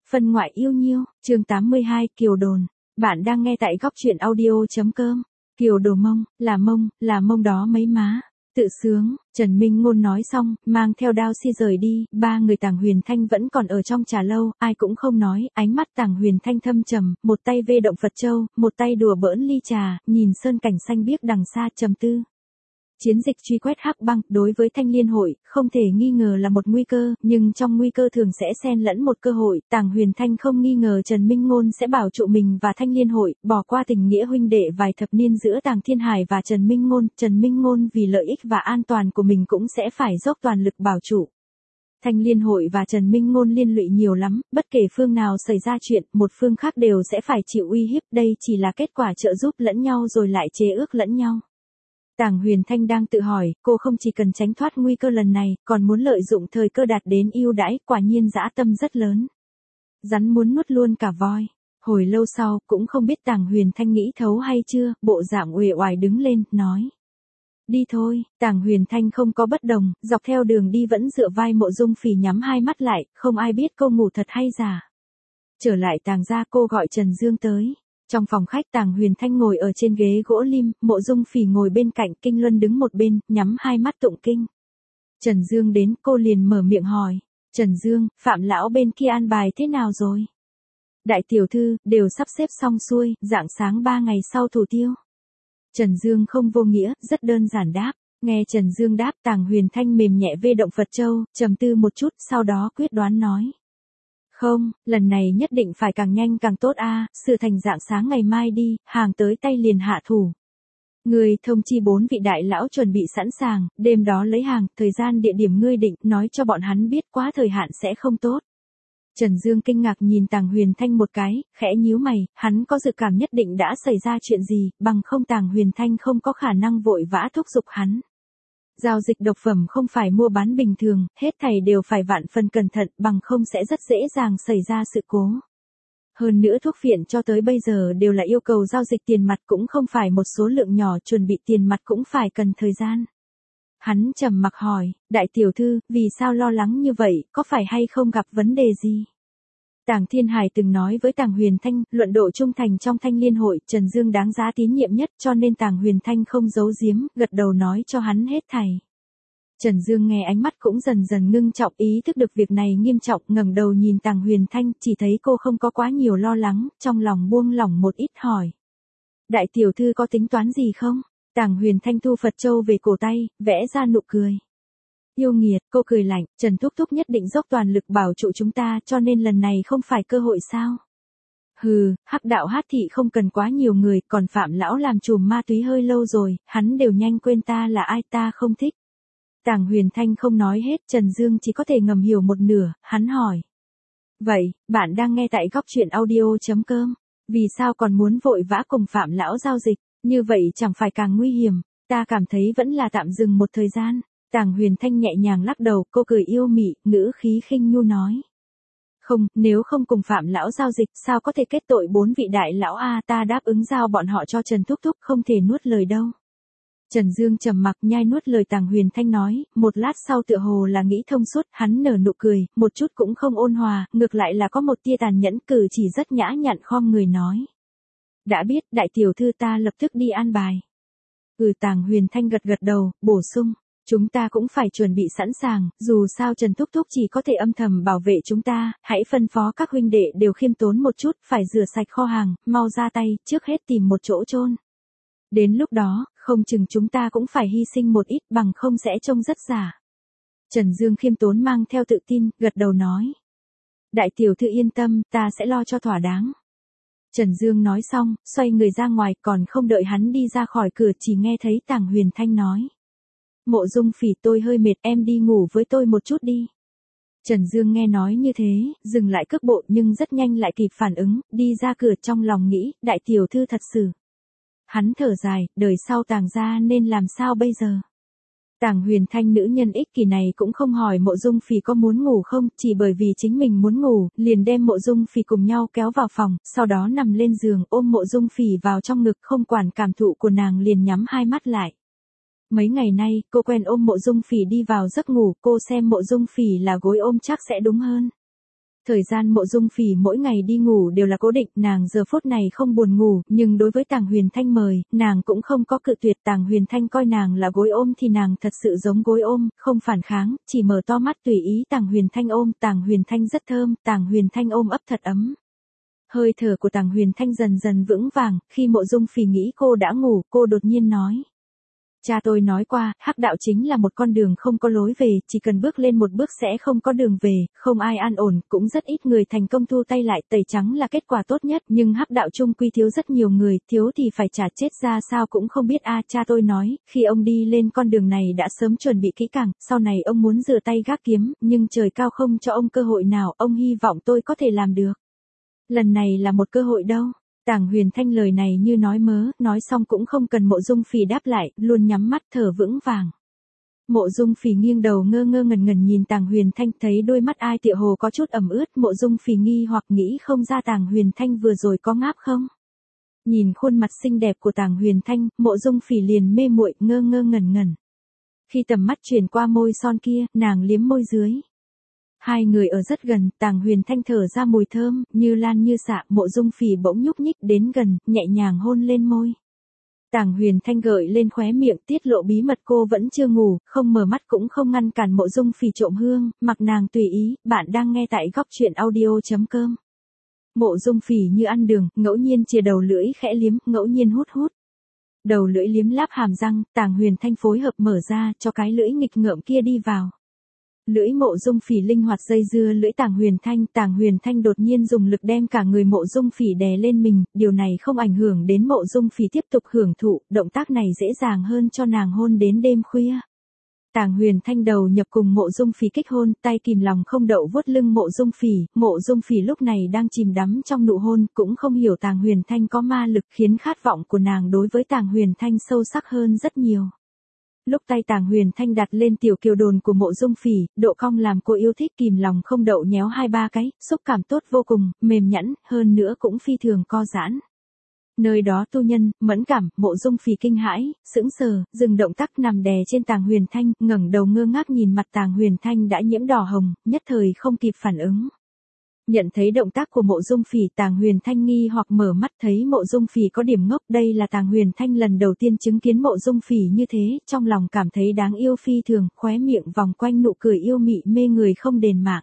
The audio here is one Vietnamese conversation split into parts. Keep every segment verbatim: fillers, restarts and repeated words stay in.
Phân ngoại yêu nhiêu, chương tám mươi hai, Kiều Đồn. Bạn đang nghe tại góc truyện audio.com. Kiều Đồ Mông, là mông, là mông đó mấy má. Tự sướng, Trần Minh Ngôn nói xong, mang theo đao si rời đi, ba người Tàng Huyền Thanh vẫn còn ở trong trà lâu, ai cũng không nói, ánh mắt Tàng Huyền Thanh thâm trầm, một tay vê động Phật châu, một tay đùa bỡn ly trà, nhìn sơn cảnh xanh biếc đằng xa trầm tư. Chiến dịch truy quét Hắc Băng đối với Thanh Liên hội không thể nghi ngờ là một nguy cơ, nhưng trong nguy cơ thường sẽ xen lẫn một cơ hội. Tàng Huyền Thanh không nghi ngờ Trần Minh Ngôn sẽ bảo trụ mình và Thanh Liên hội, bỏ qua tình nghĩa huynh đệ vài thập niên giữa Tàng Thiên Hải và Trần Minh Ngôn. Trần Minh Ngôn vì lợi ích và an toàn của mình cũng sẽ phải dốc toàn lực bảo trụ. Thanh Liên hội và Trần Minh Ngôn liên lụy nhiều lắm, bất kể phương nào xảy ra chuyện, một phương khác đều sẽ phải chịu uy hiếp. Đây chỉ là kết quả trợ giúp lẫn nhau rồi lại chế ước lẫn nhau. Tàng Huyền Thanh đang tự hỏi, cô không chỉ cần tránh thoát nguy cơ lần này, còn muốn lợi dụng thời cơ đạt đến ưu đãi, quả nhiên dã tâm rất lớn. Rắn muốn nuốt luôn cả voi. Hồi lâu sau, cũng không biết Tàng Huyền Thanh nghĩ thấu hay chưa, bộ dạng uể oải đứng lên, nói. Đi thôi, Tàng Huyền Thanh không có bất đồng, dọc theo đường đi vẫn dựa vai Mộ Dung Phỉ nhắm hai mắt lại, không ai biết cô ngủ thật hay giả. Trở lại Tàng gia cô gọi Trần Dương tới. Trong phòng khách Tàng Huyền Thanh ngồi ở trên ghế gỗ lim, Mộ Dung Phỉ ngồi bên cạnh, Kinh Luân đứng một bên, nhắm hai mắt tụng kinh. Trần Dương đến, cô liền mở miệng hỏi. Trần Dương, Phạm lão bên kia an bài thế nào rồi? Đại tiểu thư, đều sắp xếp xong xuôi, rạng sáng ba ngày sau thủ tiêu. Trần Dương không vô nghĩa, rất đơn giản đáp. Nghe Trần Dương đáp, Tàng Huyền Thanh mềm nhẹ vê động Phật châu, trầm tư một chút, sau đó quyết đoán nói. Không, lần này nhất định phải càng nhanh càng tốt a, à, sự thành dạng sáng ngày mai đi, hàng tới tay liền hạ thủ. Ngươi thông chi bốn vị đại lão chuẩn bị sẵn sàng, đêm đó lấy hàng, thời gian địa điểm ngươi định, nói cho bọn hắn biết quá thời hạn sẽ không tốt. Trần Dương kinh ngạc nhìn Tàng Huyền Thanh một cái, khẽ nhíu mày, hắn có dự cảm nhất định đã xảy ra chuyện gì, bằng không Tàng Huyền Thanh không có khả năng vội vã thúc giục hắn. Giao dịch độc phẩm không phải mua bán bình thường, hết thảy đều phải vạn phần cẩn thận, bằng không sẽ rất dễ dàng xảy ra sự cố. Hơn nữa thuốc phiện cho tới bây giờ đều là yêu cầu giao dịch tiền mặt, cũng không phải một số lượng nhỏ, chuẩn bị tiền mặt cũng phải cần thời gian. Hắn trầm mặc hỏi, đại tiểu thư, vì sao lo lắng như vậy, có phải hay không gặp vấn đề gì? Tàng Thiên Hải từng nói với Tàng Huyền Thanh, luận độ trung thành trong Thanh Liên hội, Trần Dương đáng giá tín nhiệm nhất, cho nên Tàng Huyền Thanh không giấu giếm, gật đầu nói cho hắn hết thảy. Trần Dương nghe ánh mắt cũng dần dần ngưng trọng, ý thức được việc này nghiêm trọng, ngẩng đầu nhìn Tàng Huyền Thanh, chỉ thấy cô không có quá nhiều lo lắng, trong lòng buông lỏng một ít hỏi. Đại tiểu thư có tính toán gì không? Tàng Huyền Thanh thu Phật châu về cổ tay, vẽ ra nụ cười. Yêu nghiệt, cô cười lạnh, Trần Thúc Thúc nhất định dốc toàn lực bảo trụ chúng ta, cho nên lần này không phải cơ hội sao? Hừ, Hắc đạo Hát thị không cần quá nhiều người, còn Phạm lão làm trùm ma túy hơi lâu rồi, hắn đều nhanh quên ta là ai, ta không thích. Tàng Huyền Thanh không nói hết, Trần Dương chỉ có thể ngầm hiểu một nửa, hắn hỏi. Vậy, bạn đang nghe tại góc truyện audio.com, vì sao còn muốn vội vã cùng Phạm lão giao dịch, như vậy chẳng phải càng nguy hiểm, ta cảm thấy vẫn là tạm dừng một thời gian. Tàng Huyền Thanh nhẹ nhàng lắc đầu, cô cười yêu mị, ngữ khí khinh nhu nói. Không, nếu không cùng Phạm lão giao dịch, sao có thể kết tội bốn vị đại lão a, ta đáp ứng giao bọn họ cho Trần Thúc Thúc, không thể nuốt lời đâu. Trần Dương trầm mặc nhai nuốt lời Tàng Huyền Thanh nói, một lát sau tựa hồ là nghĩ thông suốt, hắn nở nụ cười, một chút cũng không ôn hòa, ngược lại là có một tia tàn nhẫn, cử chỉ rất nhã nhặn khom người nói. Đã biết, đại tiểu thư, ta lập tức đi an bài. Ừ, Tàng Huyền Thanh gật gật đầu, bổ sung. Chúng ta cũng phải chuẩn bị sẵn sàng, dù sao Trần Thúc Thúc chỉ có thể âm thầm bảo vệ chúng ta, hãy phân phó các huynh đệ đều khiêm tốn một chút, phải rửa sạch kho hàng, mau ra tay, trước hết tìm một chỗ chôn. Đến lúc đó, không chừng chúng ta cũng phải hy sinh một ít, bằng không sẽ trông rất giả. Trần Dương khiêm tốn mang theo tự tin, gật đầu nói. Đại tiểu thư yên tâm, ta sẽ lo cho thỏa đáng. Trần Dương nói xong, xoay người ra ngoài, còn không đợi hắn đi ra khỏi cửa chỉ nghe thấy Tàng Huyền Thanh nói. Mộ Dung Phỉ, tôi hơi mệt, em đi ngủ với tôi một chút đi. Trần Dương nghe nói như thế, dừng lại cước bộ nhưng rất nhanh lại kịp phản ứng, đi ra cửa trong lòng nghĩ, đại tiểu thư thật sự. Hắn thở dài, đời sau Tàng gia nên làm sao bây giờ? Tàng Huyền Thanh nữ nhân ích kỷ này cũng không hỏi Mộ Dung Phỉ có muốn ngủ không, chỉ bởi vì chính mình muốn ngủ, liền đem Mộ Dung Phỉ cùng nhau kéo vào phòng, sau đó nằm lên giường ôm Mộ Dung Phỉ vào trong ngực, không quản cảm thụ của nàng liền nhắm hai mắt lại. Mấy ngày nay, cô quen ôm Mộ Dung Phỉ đi vào giấc ngủ, cô xem Mộ Dung Phỉ là gối ôm chắc sẽ đúng hơn. Thời gian Mộ Dung Phỉ mỗi ngày đi ngủ đều là cố định, nàng giờ phút này không buồn ngủ, nhưng đối với Tàng Huyền Thanh mời, nàng cũng không có cự tuyệt. Tàng Huyền Thanh coi nàng là gối ôm thì nàng thật sự giống gối ôm, không phản kháng, chỉ mở to mắt tùy ý Tàng Huyền Thanh ôm. Tàng Huyền Thanh rất thơm, Tàng Huyền Thanh ôm ấp thật ấm. Hơi thở của Tàng Huyền Thanh dần dần vững vàng, khi Mộ Dung Phỉ nghĩ cô đã ngủ, cô đột nhiên nói. Cha tôi nói qua, hắc đạo chính là một con đường không có lối về, chỉ cần bước lên một bước sẽ không có đường về, không ai an ổn, cũng rất ít người thành công thu tay lại, tẩy trắng là kết quả tốt nhất, nhưng hắc đạo chung quy thiếu rất nhiều người, thiếu thì phải trả chết ra sao cũng không biết a. Cha tôi nói, khi ông đi lên con đường này đã sớm chuẩn bị kỹ càng, sau này ông muốn rửa tay gác kiếm, nhưng trời cao không cho ông cơ hội nào, ông hy vọng tôi có thể làm được. Lần này là một cơ hội đâu. Tàng Huyền Thanh lời này như nói mớ, nói xong cũng không cần Mộ Dung Phỉ đáp lại, luôn nhắm mắt thở vững vàng. Mộ Dung Phỉ nghiêng đầu ngơ ngơ ngẩn ngẩn nhìn Tàng Huyền Thanh, thấy đôi mắt ai tựa hồ có chút ẩm ướt, Mộ Dung Phỉ nghi hoặc nghĩ không ra Tàng Huyền Thanh vừa rồi có ngáp không. Nhìn khuôn mặt xinh đẹp của Tàng Huyền Thanh, Mộ Dung Phỉ liền mê muội, ngơ ngơ ngẩn ngẩn. Khi tầm mắt chuyển qua môi son kia, nàng liếm môi dưới. Hai người ở rất gần, Tàng Huyền Thanh thở ra mùi thơm, như lan như xạ, Mộ Dung Phỉ bỗng nhúc nhích đến gần, nhẹ nhàng hôn lên môi. Tàng Huyền Thanh gợi lên khóe miệng, tiết lộ bí mật cô vẫn chưa ngủ, không mở mắt cũng không ngăn cản Mộ Dung Phỉ trộm hương, mặc nàng tùy ý. Bạn đang nghe tại góc truyện audio chấm com. Mộ Dung Phỉ như ăn đường, ngẫu nhiên chìa đầu lưỡi khẽ liếm, ngẫu nhiên hút hút. Đầu lưỡi liếm láp hàm răng, Tàng Huyền Thanh phối hợp mở ra, cho cái lưỡi nghịch ngợm kia đi vào. Lưỡi Mộ Dung Phỉ linh hoạt dây dưa lưỡi Tàng Huyền Thanh, Tàng Huyền Thanh đột nhiên dùng lực đem cả người Mộ Dung Phỉ đè lên mình, điều này không ảnh hưởng đến Mộ Dung Phỉ tiếp tục hưởng thụ, động tác này dễ dàng hơn cho nàng hôn đến đêm khuya. Tàng Huyền Thanh đầu nhập cùng Mộ Dung Phỉ kích hôn, tay kìm lòng không đậu vuốt lưng Mộ Dung Phỉ, Mộ Dung Phỉ lúc này đang chìm đắm trong nụ hôn, cũng không hiểu Tàng Huyền Thanh có ma lực khiến khát vọng của nàng đối với Tàng Huyền Thanh sâu sắc hơn rất nhiều. Lúc tay Tàng Huyền Thanh đặt lên tiểu kiều đồn của Mộ Dung Phỉ, độ cong làm cô yêu thích, kìm lòng không đậu nhéo hai ba cái, xúc cảm tốt vô cùng, mềm nhẵn, hơn nữa cũng phi thường co giãn. Nơi đó tu nhân, mẫn cảm, Mộ Dung Phỉ kinh hãi, sững sờ, dừng động tác nằm đè trên Tàng Huyền Thanh, ngẩng đầu ngơ ngác nhìn mặt Tàng Huyền Thanh đã nhiễm đỏ hồng, nhất thời không kịp phản ứng. Nhận thấy động tác của Mộ Dung Phỉ, Tàng Huyền Thanh nghi hoặc mở mắt, thấy Mộ Dung Phỉ có điểm ngốc, đây là Tàng Huyền Thanh lần đầu tiên chứng kiến Mộ Dung Phỉ như thế, trong lòng cảm thấy đáng yêu phi thường, khóe miệng vòng quanh nụ cười yêu mị mê người không đền mạng.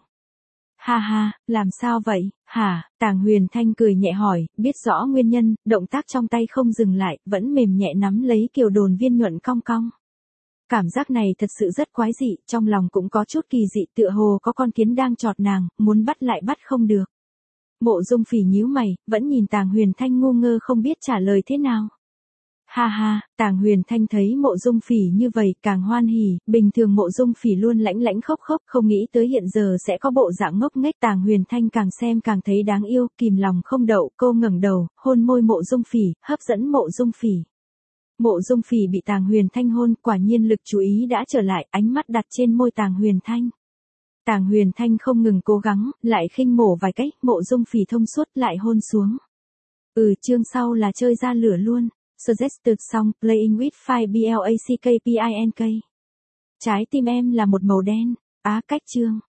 Ha ha, làm sao vậy, hả? Tàng Huyền Thanh cười nhẹ hỏi, biết rõ nguyên nhân, động tác trong tay không dừng lại, vẫn mềm nhẹ nắm lấy kiều đồn viên nhuận cong cong. Cảm giác này thật sự rất quái dị, trong lòng cũng có chút kỳ dị, tựa hồ có con kiến đang chọt nàng, muốn bắt lại bắt không được. Mộ Dung Phỉ nhíu mày, vẫn nhìn Tàng Huyền Thanh ngu ngơ không biết trả lời thế nào. Ha ha, Tàng Huyền Thanh thấy Mộ Dung Phỉ như vậy càng hoan hỉ, bình thường Mộ Dung Phỉ luôn lãnh lãnh khốc khốc, không nghĩ tới hiện giờ sẽ có bộ dạng ngốc nghếch. Tàng Huyền Thanh càng xem càng thấy đáng yêu, kìm lòng không đậu, cô ngẩng đầu, hôn môi Mộ Dung Phỉ, hấp dẫn Mộ Dung Phỉ. Mộ Dung Phỉ bị Tàng Huyền Thanh hôn, quả nhiên lực chú ý đã trở lại, ánh mắt đặt trên môi Tàng Huyền Thanh. Tàng Huyền Thanh không ngừng cố gắng, lại khinh mổ vài cách, Mộ Dung Phỉ thông suốt lại hôn xuống. Ừ, chương sau là chơi ra lửa luôn. Suggested song, playing with fire black pink. Trái tim em là một màu đen. Á cách chương.